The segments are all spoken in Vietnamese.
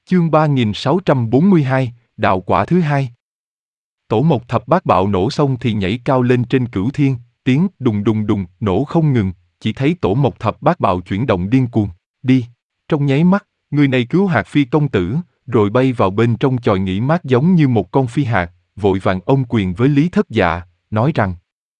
Chương 3642, đạo quả thứ hai. Tổ Mộc Thập Bát Bạo nổ xong thì nhảy cao lên trên cửu thiên, tiếng đùng đùng đùng nổ không ngừng, chỉ thấy Tổ Mộc Thập Bát Bạo chuyển động điên cuồng. Đi! Trong nháy mắt, người này cứu Hạt Phi công tử, rồi bay vào bên trong chòi nghỉ mát giống như một con phi hạt, vội vàng ôm quyền với Lý Thất Dạ, nói rằng: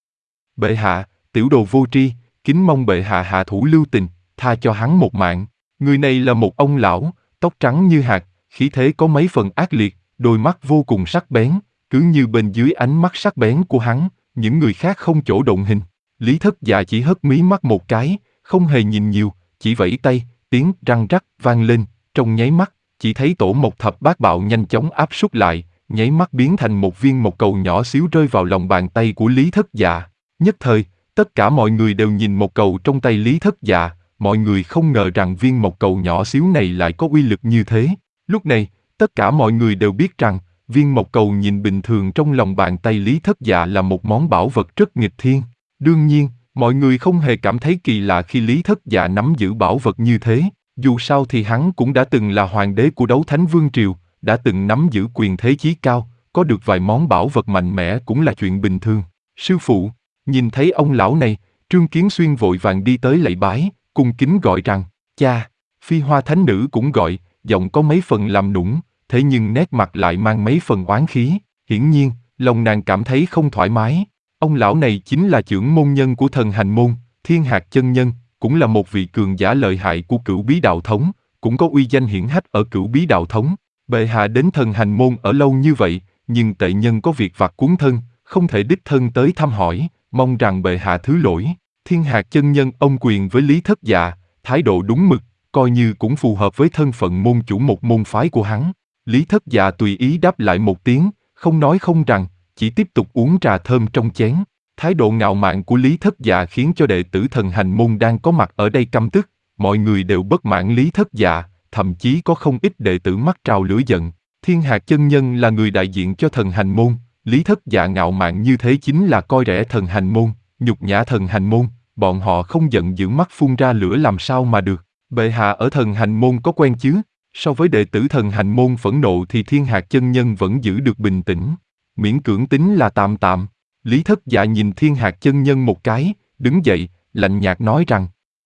Bệ hạ, tiểu đồ vô tri, kính mong bệ hạ hạ thủ lưu tình, tha cho hắn một mạng. Người này là một ông lão, tóc trắng như hạt, khí thế có mấy phần ác liệt, đôi mắt vô cùng sắc bén, cứ như bên dưới ánh mắt sắc bén của hắn, những người khác không chỗ động hình. Lý Thất Dạ chỉ hất mí mắt một cái, không hề nhìn nhiều, chỉ vẫy tay, tiếng răng rắc vang lên, trong nháy mắt, chỉ thấy Tổ Mộc Thập Bát Bạo nhanh chóng áp sút lại, nháy mắt biến thành một viên mộc cầu nhỏ xíu rơi vào lòng bàn tay của Lý Thất Dạ. Nhất thời, tất cả mọi người đều nhìn mộc cầu trong tay Lý Thất Dạ, mọi người không ngờ rằng viên mộc cầu nhỏ xíu này lại có uy lực như thế. Lúc này, tất cả mọi người đều biết rằng, viên mộc cầu nhìn bình thường trong lòng bàn tay Lý Thất Dạ là một món bảo vật rất nghịch thiên. Đương nhiên, mọi người không hề cảm thấy kỳ lạ khi Lý Thất Dạ nắm giữ bảo vật như thế, dù sao thì hắn cũng đã từng là hoàng đế của Đấu Thánh Vương Triều, đã từng nắm giữ quyền thế chí cao, có được vài món bảo vật mạnh mẽ cũng là chuyện bình thường. Sư phụ, nhìn thấy ông lão này, Trương Kiến Xuyên vội vàng đi tới lạy bái, cung kính gọi rằng: Cha. Phi Hoa Thánh Nữ cũng gọi, giọng có mấy phần làm nũng, thế nhưng nét mặt lại mang mấy phần oán khí, hiển nhiên, lòng nàng cảm thấy không thoải mái. Ông lão này chính là trưởng môn nhân của Thần Hành Môn, Thiên Hạc chân nhân, cũng là một vị cường giả lợi hại của Cửu Bí Đạo Thống, cũng có uy danh hiển hách ở Cửu Bí Đạo Thống. Bệ hạ đến Thần Hành Môn ở lâu như vậy, nhưng tệ nhân có việc vặt cuốn thân, không thể đích thân tới thăm hỏi, mong rằng bệ hạ thứ lỗi. Thiên Hạc chân nhân ôm quyền với Lý Thất Dạ, thái độ đúng mực, coi như cũng phù hợp với thân phận môn chủ một môn phái của hắn. Lý Thất Dạ tùy ý đáp lại một tiếng, không nói không rằng, chỉ tiếp tục uống trà thơm trong chén. Thái độ ngạo mạn của Lý Thất Dạ khiến cho đệ tử Thần Hành Môn đang có mặt ở đây căm tức, mọi người đều bất mãn Lý Thất Dạ, thậm chí có không ít đệ tử mắt trào lửa giận. Thiên Hạc chân nhân là người đại diện cho Thần Hành Môn, Lý Thất Dạ ngạo mạn như thế chính là coi rẻ Thần Hành Môn, nhục nhã Thần Hành Môn, bọn họ không giận dữ mắt phun ra lửa làm sao mà được. Bệ hạ ở Thần Hành Môn có quen chứ? So với đệ tử Thần Hành Môn phẫn nộ thì Thiên Hạc chân nhân vẫn giữ được bình tĩnh, miễn cưỡng tính là tạm tạm. Lý Thất Dạ nhìn Thiên Hạc chân nhân một cái, đứng dậy, lạnh nhạt nói rằng: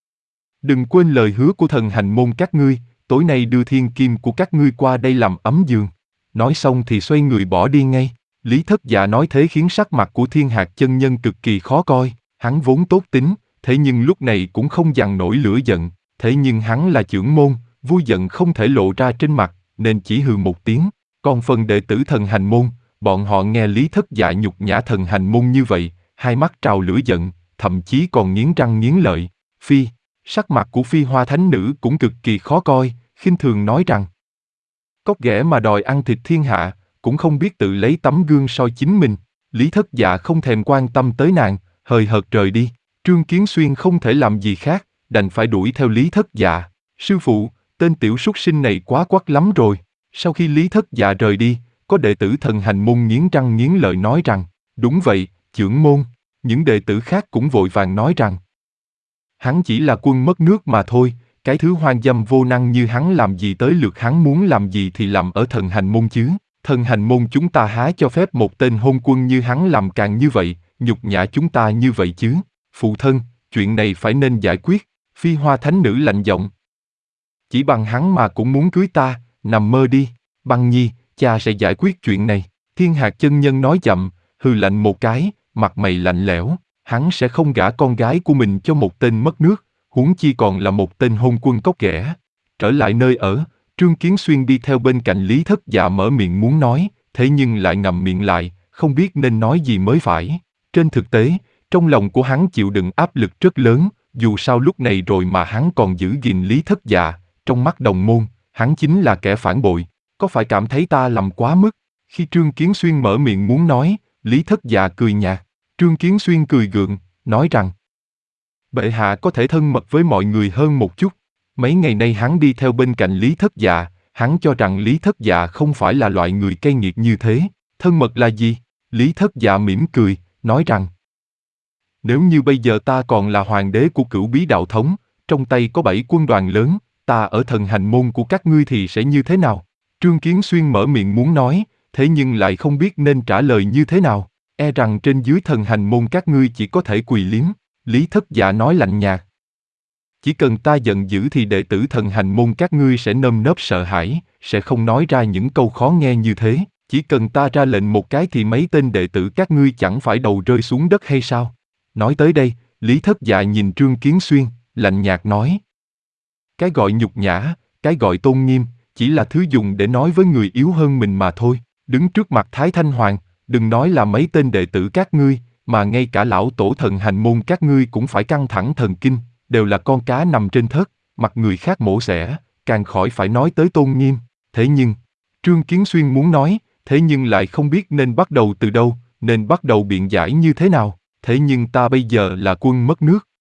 Đừng quên lời hứa của Thần Hành Môn các ngươi, tối nay đưa thiên kim của các ngươi qua đây làm ấm giường. Nói xong thì xoay người bỏ đi ngay. Lý Thất Dạ nói thế khiến sắc mặt của Thiên Hạc chân nhân cực kỳ khó coi, hắn vốn tốt tính, thế nhưng lúc này cũng không dằn nổi lửa giận, thế nhưng hắn là trưởng môn, vui giận không thể lộ ra trên mặt, nên chỉ hừ một tiếng. Còn phần đệ tử Thần Hành Môn, bọn họ nghe Lý Thất Dạ nhục nhã Thần Hành Môn như vậy, hai mắt trào lửa giận, thậm chí còn nghiến răng nghiến lợi. Sắc mặt của Phi Hoa Thánh Nữ cũng cực kỳ khó coi, khinh thường nói rằng: Cóc ghẻ mà đòi ăn thịt thiên hạ, cũng không biết tự lấy tấm gương soi chính mình. Lý Thất Dạ không thèm quan tâm tới nàng, hời hợt rời đi. Trương Kiến Xuyên không thể làm gì khác, đành phải đuổi theo Lý Thất Dạ. Sư phụ, tên tiểu súc sinh này quá quắc lắm rồi. Sau khi Lý Thất Dạ rời đi, có đệ tử Thần Hành Môn nghiến răng nghiến lợi nói rằng: Đúng vậy, trưởng môn. Những đệ tử khác cũng vội vàng nói rằng: Hắn chỉ là quân mất nước mà thôi, cái thứ hoang dâm vô năng như hắn làm gì tới lượt hắn muốn làm gì thì làm ở Thần Hành Môn chứ. Thần Hành Môn chúng ta há cho phép một tên hôn quân như hắn làm càng như vậy, nhục nhã chúng ta như vậy chứ. Phụ thân, chuyện này phải nên giải quyết. Phi Hoa Thánh Nữ lạnh giọng: Chỉ bằng hắn mà cũng muốn cưới ta, nằm mơ đi. Băng Nhi, cha sẽ giải quyết chuyện này. Thiên Hạc chân nhân nói chậm, hừ lạnh một cái, mặt mày lạnh lẽo. Hắn sẽ không gả con gái của mình cho một tên mất nước, huống chi còn là một tên hôn quân cóc ghẻ. Trở lại nơi ở, Trương Kiến Xuyên đi theo bên cạnh Lý Thất Dạ mở miệng muốn nói, thế nhưng lại ngậm miệng lại, không biết nên nói gì mới phải. Trên thực tế, trong lòng của hắn chịu đựng áp lực rất lớn, dù sao lúc này rồi mà hắn còn giữ gìn Lý Thất Dạ, trong mắt đồng môn, hắn chính là kẻ phản bội, có phải cảm thấy ta làm quá mức? Khi Trương Kiến Xuyên mở miệng muốn nói, Lý Thất Dạ cười nhạt. Trương Kiến Xuyên cười gượng, nói rằng: Bệ hạ có thể thân mật với mọi người hơn một chút. Mấy ngày nay hắn đi theo bên cạnh Lý Thất Dạ, hắn cho rằng Lý Thất Dạ không phải là loại người cay nghiệt như thế. Thân mật là gì? Lý Thất Dạ mỉm cười, nói rằng: Nếu như bây giờ ta còn là hoàng đế của Cửu Bí Đạo Thống, trong tay có 7 quân đoàn lớn, ta ở Thần Hành Môn của các ngươi thì sẽ như thế nào? Trương Kiến Xuyên mở miệng muốn nói, thế nhưng lại không biết nên trả lời như thế nào. E rằng trên dưới thần hành môn các ngươi chỉ có thể quỳ liếm. Lý Thất Dạ nói lạnh nhạt. Chỉ cần ta giận dữ thì đệ tử thần hành môn các ngươi sẽ nơm nớp sợ hãi, sẽ không nói ra những câu khó nghe như thế. Chỉ cần ta ra lệnh một cái thì mấy tên đệ tử các ngươi chẳng phải đầu rơi xuống đất hay sao? Nói tới đây, Lý Thất Dạ nhìn Trương Kiến Xuyên, lạnh nhạt nói. Cái gọi nhục nhã, cái gọi tôn nghiêm, chỉ là thứ dùng để nói với người yếu hơn mình mà thôi. Đứng trước mặt Thái Thanh Hoàng, đừng nói là mấy tên đệ tử các ngươi, mà ngay cả lão tổ thần hành môn các ngươi cũng phải căng thẳng thần kinh, đều là con cá nằm trên thớt, mặt người khác mổ xẻ, càng khỏi phải nói tới tôn nghiêm. Thế nhưng, Trương Kiến Xuyên muốn nói, thế nhưng lại không biết nên bắt đầu từ đâu, nên bắt đầu biện giải như thế nào. Thế nhưng ta bây giờ là quân mất nước,